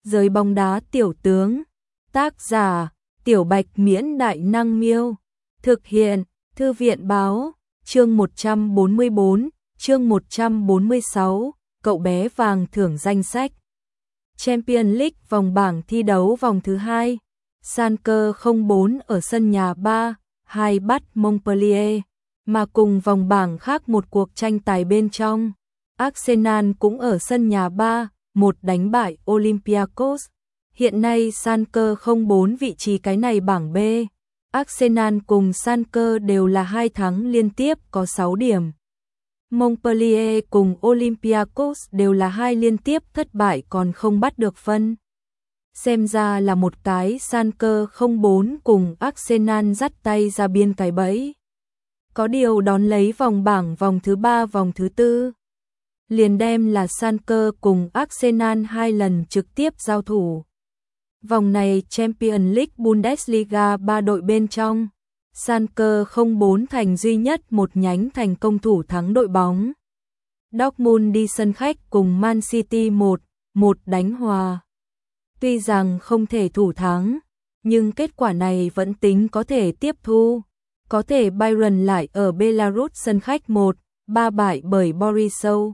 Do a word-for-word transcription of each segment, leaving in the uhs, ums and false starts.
Giới bóng đá tiểu tướng. Tác giả: Tiểu Bạch Miễn Đại Năng Miêu. Thực hiện: Thư viện Báo. Chương một trăm bốn mươi bốn, chương một trăm bốn mươi sáu, cậu bé vàng thưởng danh sách. Champions League vòng bảng thi đấu vòng thứ hai. Schalke không bốn ở sân nhà ba hai bắt Montpellier, mà cùng vòng bảng khác một cuộc tranh tài bên trong. Arsenal cũng ở sân nhà ba một đánh bại Olympiacos. Hiện nay Schalke không bốn vị trí cái này bảng B. Arsenal cùng Schalke đều là hai thắng liên tiếp có sáu điểm. Montpellier cùng Olympiacos đều là hai liên tiếp thất bại còn không bắt được phân. Xem ra là một cái Schalke không bốn cùng Arsenal dắt tay ra biên cái bẫy. Có điều đón lấy vòng bảng vòng thứ ba vòng thứ tư. Liền đem là Schalke cùng Arsenal hai lần trực tiếp giao thủ. Vòng này Champions League Bundesliga ba đội bên trong. Schalke không bốn thành duy nhất một nhánh thành công thủ thắng đội bóng. Dortmund đi sân khách cùng Man City một một đánh hòa. Tuy rằng không thể thủ thắng, nhưng kết quả này vẫn tính có thể tiếp thu. Có thể Bayern lại ở Belarus sân khách một ba bại bởi Borisov.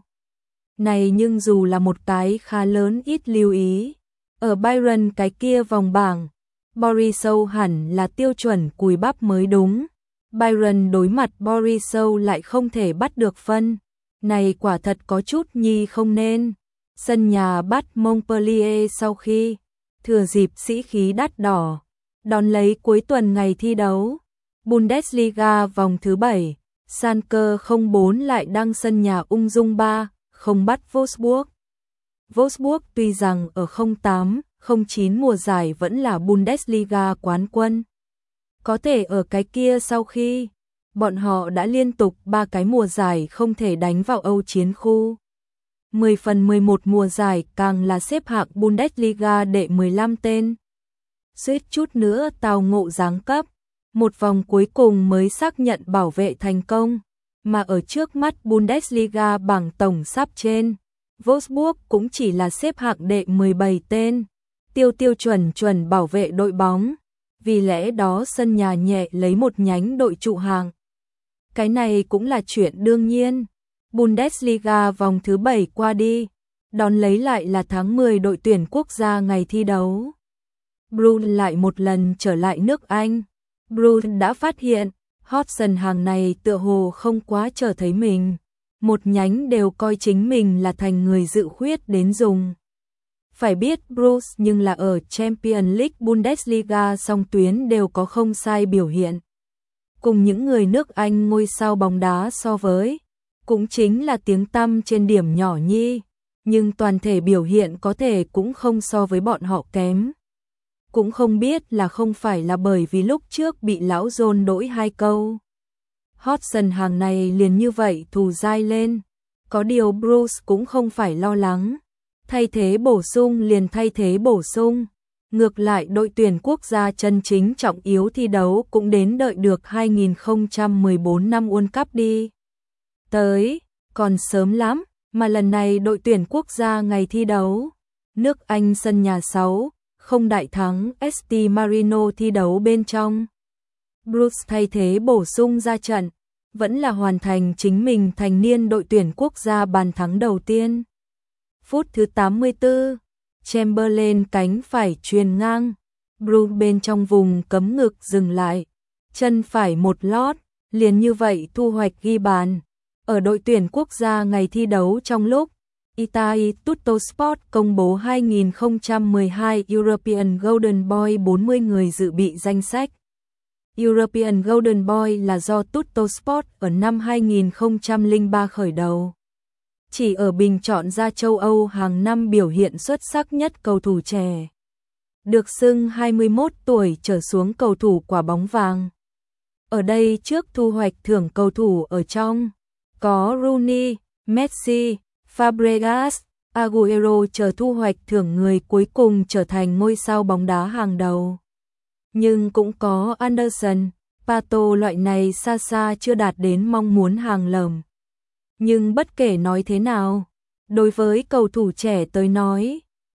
Này nhưng dù là một cái khá lớn ít lưu ý. Ở Bayern cái kia vòng bảng, Borisov hẳn là tiêu chuẩn cùi bắp mới đúng. Bayern đối mặt Borisov lại không thể bắt được phân. Này quả thật có chút nhi không nên. Sân nhà bắt Montpellier sau khi thừa dịp sĩ khí đắt đỏ, đón lấy cuối tuần ngày thi đấu. Bundesliga vòng thứ bảy, Schalke không bốn lại đăng sân nhà ung dung ba không bắt Wolfsburg. Wolfsburg tuy rằng ở không tám không chín mùa giải vẫn là Bundesliga quán quân. Có thể ở cái kia sau khi bọn họ đã liên tục ba cái mùa giải không thể đánh vào Âu chiến khu. mười phần mười một mùa giải càng là xếp hạng Bundesliga đệ mười lăm tên. Suýt chút nữa tào ngộ giáng cấp. Một vòng cuối cùng mới xác nhận bảo vệ thành công, mà ở trước mắt Bundesliga bảng tổng sắp trên, Wolfsburg cũng chỉ là xếp hạng đệ mười bảy tên, tiêu tiêu chuẩn chuẩn bảo vệ đội bóng, vì lẽ đó sân nhà nhẹ lấy một nhánh đội trụ hạng. Cái này cũng là chuyện đương nhiên. Bundesliga vòng thứ bảy qua đi, đón lấy lại là tháng mười đội tuyển quốc gia ngày thi đấu. Bruce lại một lần trở lại nước Anh. Bruce đã phát hiện, Hodgson hàng này tựa hồ không quá trở thấy mình. Một nhánh đều coi chính mình là thành người dự khuyết đến dùng. Phải biết Bruce nhưng là ở Champions League Bundesliga song tuyến đều có không sai biểu hiện. Cùng những người nước Anh ngôi sao bóng đá so với, cũng chính là tiếng tăm trên điểm nhỏ nhi, nhưng toàn thể biểu hiện có thể cũng không so với bọn họ kém. Cũng không biết là không phải là bởi vì lúc trước bị lão John đổi hai câu. Hodgson hàng này liền như vậy thù dai lên. Có điều Bruce cũng không phải lo lắng. Thay thế bổ sung liền thay thế bổ sung. Ngược lại đội tuyển quốc gia chân chính trọng yếu thi đấu cũng đến đợi được hai không một bốn năm World Cup đi. Tới, còn sớm lắm, mà lần này đội tuyển quốc gia ngày thi đấu. Nước Anh sân nhà sáu không đại thắng ét tê Marino thi đấu bên trong. Bruce thay thế bổ sung ra trận, vẫn là hoàn thành chính mình thành niên đội tuyển quốc gia bàn thắng đầu tiên. Phút thứ tám mươi tư, Chamberlain cánh phải chuyền ngang, Bruce bên trong vùng cấm ngực dừng lại, chân phải một lót, liền như vậy thu hoạch ghi bàn. Ở đội tuyển quốc gia ngày thi đấu trong lúc Italy Tuttosport công bố hai không một hai European Golden Boy bốn mươi người dự bị danh sách. European Golden Boy là do Tuttosport ở năm hai không không ba khởi đầu. Chỉ ở bình chọn ra châu Âu hàng năm biểu hiện xuất sắc nhất cầu thủ trẻ. Được xưng hai mươi mốt tuổi trở xuống cầu thủ quả bóng vàng. Ở đây trước thu hoạch thưởng cầu thủ ở trong, có Rooney, Messi, Fabregas, Agüero chờ thu hoạch thưởng người cuối cùng trở thành ngôi sao bóng đá hàng đầu. Nhưng cũng có Anderson, Pato loại này xa xa chưa đạt đến mong muốn hàng lầm. Nhưng bất kể nói thế nào, đối với cầu thủ trẻ tới nói,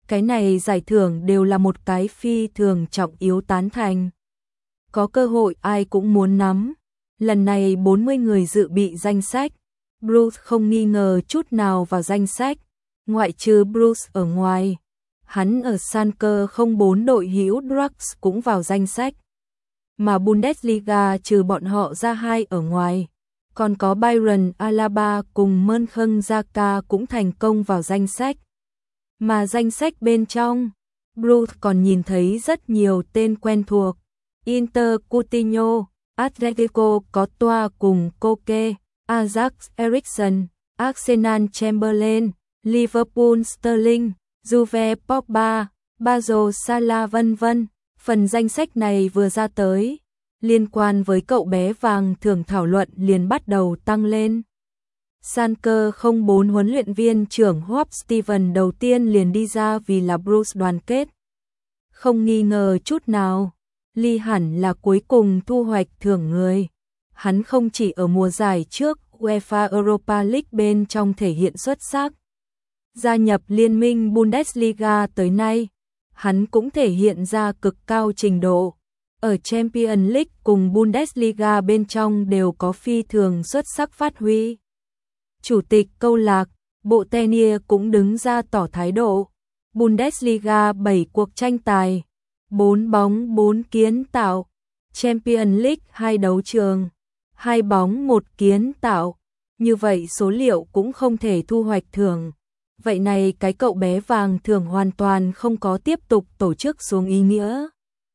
Cái này giải thưởng đều là một cái phi thường trọng yếu tán thành. Có cơ hội ai cũng muốn nắm. Lần này bốn mươi người dự bị danh sách. Bruce không nghi ngờ chút nào vào danh sách. Ngoại trừ Bruce ở ngoài. Hắn ở Schalke không bốn đội hữu Drax cũng vào danh sách. Mà Bundesliga trừ bọn họ ra hai ở ngoài. Còn có Bayern Alaba cùng Mönchengladbach cũng thành công vào danh sách. Mà danh sách bên trong, Bruce còn nhìn thấy rất nhiều tên quen thuộc. Inter Coutinho, Atletico có toa cùng Koke, Ajax Eriksen, Arsenal Chamberlain, Liverpool Sterling, Juve Pogba, Bazo Salah vân vân. Phần danh sách này vừa ra tới, liên quan với cậu bé vàng thưởng thảo luận liền bắt đầu tăng lên. Schalke không bốn huấn luyện viên trưởng Hop Steven đầu tiên liền đi ra vì là Bruce đoàn kết. Không nghi ngờ chút nào, Lee hẳn là cuối cùng thu hoạch thưởng người. Hắn không chỉ ở mùa giải trước UEFA Europa League bên trong thể hiện xuất sắc. Gia nhập liên minh Bundesliga tới nay, hắn cũng thể hiện ra cực cao trình độ. Ở Champions League cùng Bundesliga bên trong đều có phi thường xuất sắc phát huy. Chủ tịch câu lạc bộ Tenier cũng đứng ra tỏ thái độ. Bundesliga bảy cuộc tranh tài, bốn bóng bốn kiến tạo. Champions League hai đấu trường, hai bóng một kiến tạo. Như vậy số liệu cũng không thể thu hoạch thưởng. Vậy này cái cậu bé vàng thưởng hoàn toàn không có tiếp tục tổ chức xuống ý nghĩa.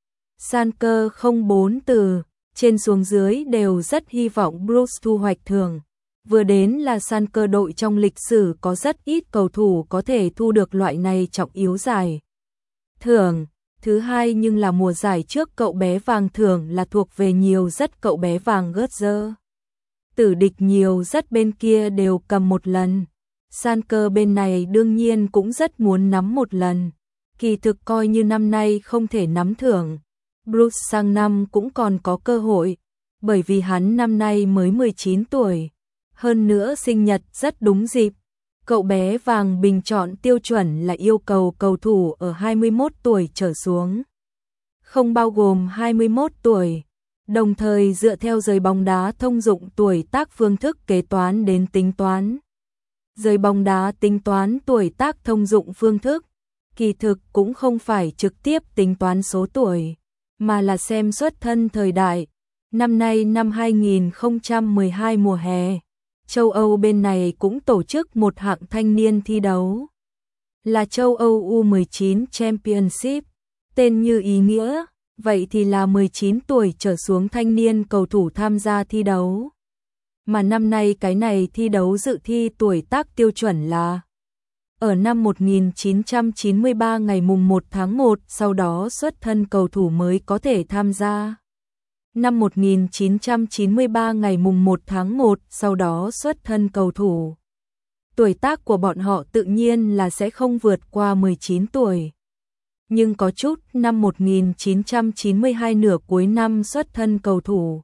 Schalke không bốn từ, trên xuống dưới đều rất hy vọng Bruce thu hoạch thưởng. Vừa đến là Schalke đội trong lịch sử có rất ít cầu thủ có thể thu được loại này trọng yếu giải thưởng. Thứ hai nhưng là mùa giải trước cậu bé vàng thưởng là thuộc về nhiều rất cậu bé vàng gớt dơ. Tử địch nhiều rất bên kia đều cầm một lần. Schalke bên này đương nhiên cũng rất muốn nắm một lần. Kỳ thực coi như năm nay không thể nắm thưởng, Bruce sang năm cũng còn có cơ hội, bởi vì hắn năm nay mới mười chín tuổi. Hơn nữa sinh nhật rất đúng dịp. Cậu bé vàng bình chọn tiêu chuẩn là yêu cầu cầu thủ ở hai mươi mốt tuổi trở xuống, không bao gồm hai mươi mốt tuổi. Đồng thời dựa theo giới bóng đá thông dụng tuổi tác phương thức kế toán đến tính toán. Giới bóng đá tính toán tuổi tác thông dụng phương thức, kỳ thực cũng không phải trực tiếp tính toán số tuổi, mà là xem xuất thân thời đại. Năm nay năm hai nghìn không trăm mười hai mùa hè, châu Âu bên này cũng tổ chức một hạng thanh niên thi đấu. Là châu Âu U mười chín Championship, tên như ý nghĩa, vậy thì là mười chín tuổi trở xuống thanh niên cầu thủ tham gia thi đấu. Mà năm nay cái này thi đấu dự thi tuổi tác tiêu chuẩn là ở năm một nghìn chín trăm chín mươi ba ngày mùng một tháng một, sau đó xuất thân cầu thủ mới có thể tham gia. Năm một nghìn chín trăm chín mươi ba ngày mùng một tháng một, sau đó xuất thân cầu thủ. Tuổi tác của bọn họ tự nhiên là sẽ không vượt qua mười chín tuổi. Nhưng có chút năm một nghìn chín trăm chín mươi hai nửa cuối năm xuất thân cầu thủ.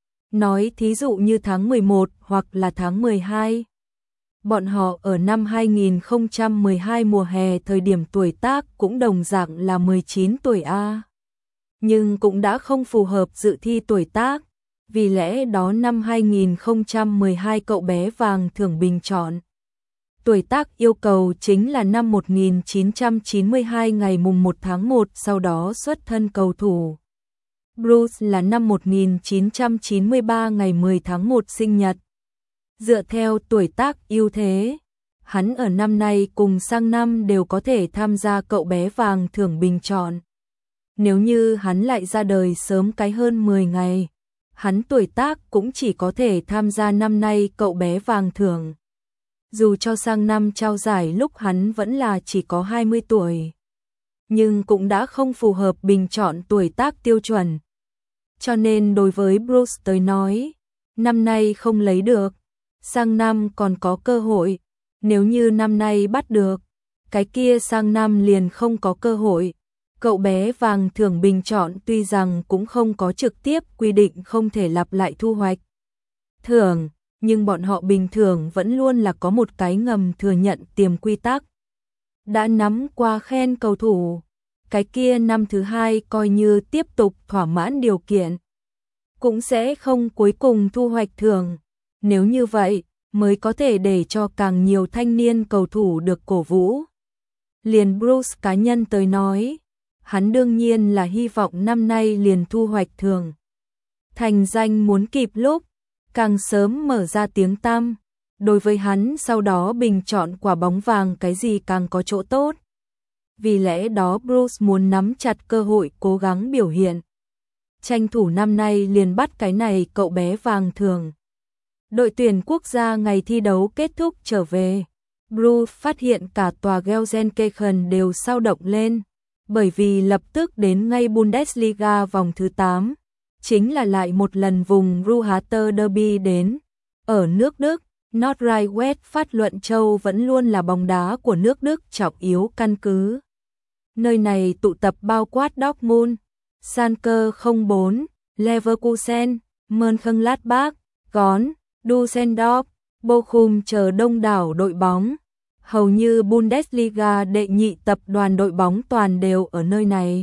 Nói thí dụ như tháng mười một hoặc là tháng mười hai. Bọn họ ở năm hai nghìn không trăm mười hai mùa hè thời điểm tuổi tác cũng đồng dạng là mười chín tuổi A. Nhưng cũng đã không phù hợp dự thi tuổi tác, vì lẽ đó năm hai nghìn không trăm mười hai cậu bé vàng thưởng bình chọn. Tuổi tác yêu cầu chính là năm một nghìn chín trăm chín mươi hai ngày mùng một tháng một, sau đó xuất thân cầu thủ. Bruce là năm một nghìn chín trăm chín mươi ba ngày mười tháng một sinh nhật. Dựa theo tuổi tác ưu thế, hắn ở năm nay cùng sang năm đều có thể tham gia cậu bé vàng thưởng bình chọn. Nếu như hắn lại ra đời sớm cái hơn mười ngày, hắn tuổi tác cũng chỉ có thể tham gia năm nay cậu bé vàng thưởng. Dù cho sang năm trao giải lúc hắn vẫn là chỉ có hai mươi tuổi, nhưng cũng đã không phù hợp bình chọn tuổi tác tiêu chuẩn. Cho nên đối với Bruce tới nói, năm nay không lấy được, sang năm còn có cơ hội. Nếu như năm nay bắt được, cái kia sang năm liền không có cơ hội. Cậu bé vàng thưởng bình chọn tuy rằng cũng không có trực tiếp quy định không thể lặp lại thu hoạch thưởng, nhưng bọn họ bình thường vẫn luôn là có một cái ngầm thừa nhận tiềm quy tắc. đã nắm qua khen cầu thủ, cái kia năm thứ hai coi như tiếp tục thỏa mãn điều kiện, cũng sẽ không cuối cùng thu hoạch thưởng. Nếu như vậy, mới có thể để cho càng nhiều thanh niên cầu thủ được cổ vũ. Liền Bruce cá nhân tới nói, hắn đương nhiên là hy vọng năm nay liền thu hoạch thưởng. Thành danh muốn kịp lúc, càng sớm mở ra tiếng tăm. Đối với hắn sau đó bình chọn quả bóng vàng cái gì càng có chỗ tốt. Vì lẽ đó Bruce muốn nắm chặt cơ hội cố gắng biểu hiện. Tranh thủ năm nay liền bắt cái này cậu bé vàng thưởng. Đội tuyển quốc gia ngày thi đấu kết thúc trở về. Bruce phát hiện cả tòa Gelsenkirchen đều sao động lên. Bởi vì lập tức đến ngay Bundesliga vòng thứ tám. Chính là lại một lần vùng Ruhrter Derby đến. Ở nước Đức, Nordrhein-Westphalia phát luận châu vẫn luôn là bóng đá của nước Đức trọng yếu căn cứ. Nơi này tụ tập bao quát Dortmund, Schalke không bốn, Leverkusen, Mönchengladbach, Gón, Düsseldorf, Bochum chờ đông đảo đội bóng. Hầu như Bundesliga đệ nhị tập đoàn đội bóng toàn đều ở nơi này.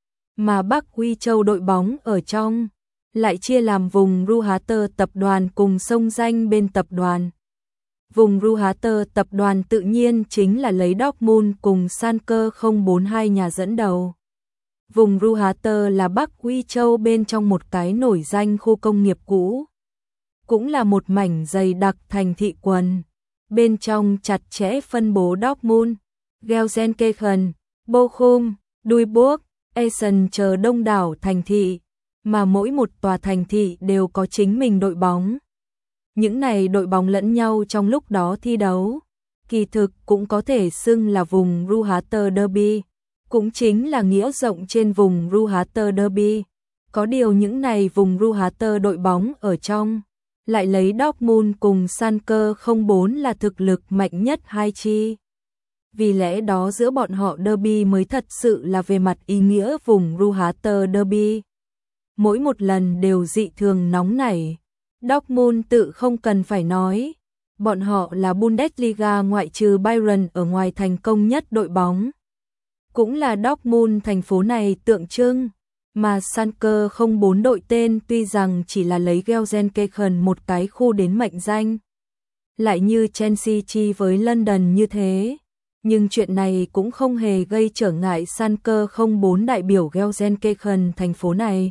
Mà Bắc Huy Châu đội bóng ở trong, lại chia làm vùng Ruhrter tập đoàn cùng sông danh bên tập đoàn. Vùng Ruhrter tập đoàn tự nhiên chính là lấy Dortmund cùng Schalke không bốn hai nhà dẫn đầu. Vùng Ruhrter là Bắc Huy Châu bên trong một cái nổi danh khu công nghiệp cũ. Cũng là một mảnh dày đặc thành thị quần. Bên trong chặt chẽ phân bố Dortmund, Gelsenkirchen, Bochum, Duisburg, Essen chờ đông đảo thành thị, mà mỗi một tòa thành thị đều có chính mình đội bóng. Những này đội bóng lẫn nhau trong lúc đó thi đấu, kỳ thực cũng có thể xưng là vùng Ruhrter Derby, cũng chính là nghĩa rộng trên vùng Ruhrter Derby. Có điều những này vùng Ruhrter đội bóng ở trong, lại lấy Dortmund cùng Schalke không bốn là thực lực mạnh nhất hai chi. Vì lẽ đó giữa bọn họ derby mới thật sự là về mặt ý nghĩa vùng Ruhrter Derby. Mỗi một lần đều dị thường nóng nảy. Dortmund tự không cần phải nói. Bọn họ là Bundesliga ngoại trừ Bayern ở ngoài thành công nhất đội bóng. Cũng là Dortmund thành phố này tượng trưng. Mà Schalke không bốn đội tên tuy rằng chỉ là lấy Gelsenkirchen một cái khu đến mệnh danh. Lại như Chelsea chi với London như thế. Nhưng chuyện này cũng không hề gây trở ngại Schalke không bốn đại biểu Gelsenkirchen thành phố này.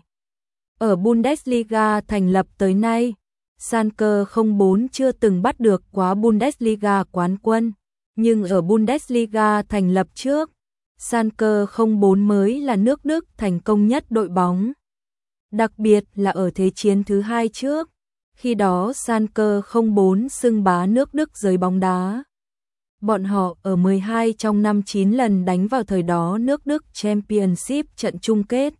Ở Bundesliga thành lập tới nay, Schalke không bốn chưa từng bắt được quá Bundesliga quán quân. Nhưng ở Bundesliga thành lập trước, Schalke không bốn mới là nước Đức thành công nhất đội bóng. Đặc biệt là ở Thế chiến thứ hai trước, khi đó Schalke không bốn xưng bá nước Đức giới bóng đá. Bọn họ ở mười hai trong năm chín lần đánh vào thời đó nước Đức Championship trận chung kết.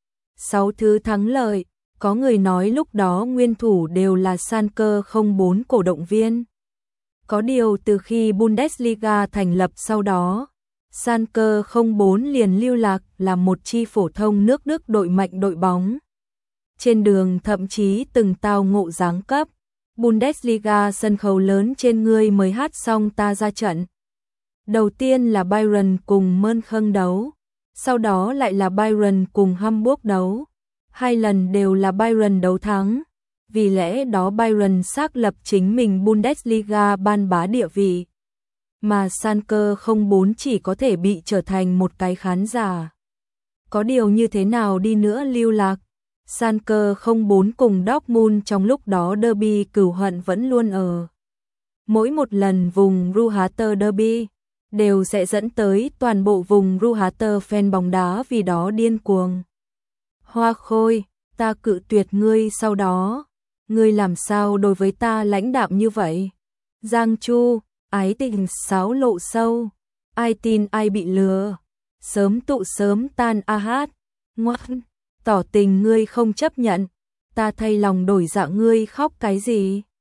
sáu thứ thắng lợi, có người nói lúc đó nguyên thủ đều là Schalke không bốn cổ động viên. Có điều từ khi Bundesliga thành lập sau đó, Schalke không bốn liền lưu lạc là một chi phổ thông nước Đức đội mạnh đội bóng. Trên đường thậm chí từng tao ngộ giáng cấp. Bundesliga sân khấu lớn trên ngươi mới hát xong ta ra trận. Đầu tiên là Bayern cùng Mönchen đấu, sau đó lại là Bayern cùng Hamburg đấu. Hai lần đều là Bayern đấu thắng. Vì lẽ đó Bayern xác lập chính mình Bundesliga ban bá địa vị. Mà Schalke không bốn chỉ có thể bị trở thành một cái khán giả. Có điều như thế nào đi nữa lưu lạc, Schalke không bốn cùng Dortmund trong lúc đó derby cừu hận vẫn luôn ở. Mỗi một lần vùng Ruhrter derby đều sẽ dẫn tới toàn bộ vùng Ruhrter fan bóng đá vì đó điên cuồng. Hoa Khôi, ta cự tuyệt ngươi sau đó. Ngươi làm sao đối với ta lãnh đạm như vậy? Giang Chu, ái tình sáo lộ sâu. Ai tin ai bị lừa. Sớm tụ sớm tan a hát. Ngoan, tỏ tình ngươi không chấp nhận. Ta thay lòng đổi dạ ngươi khóc cái gì?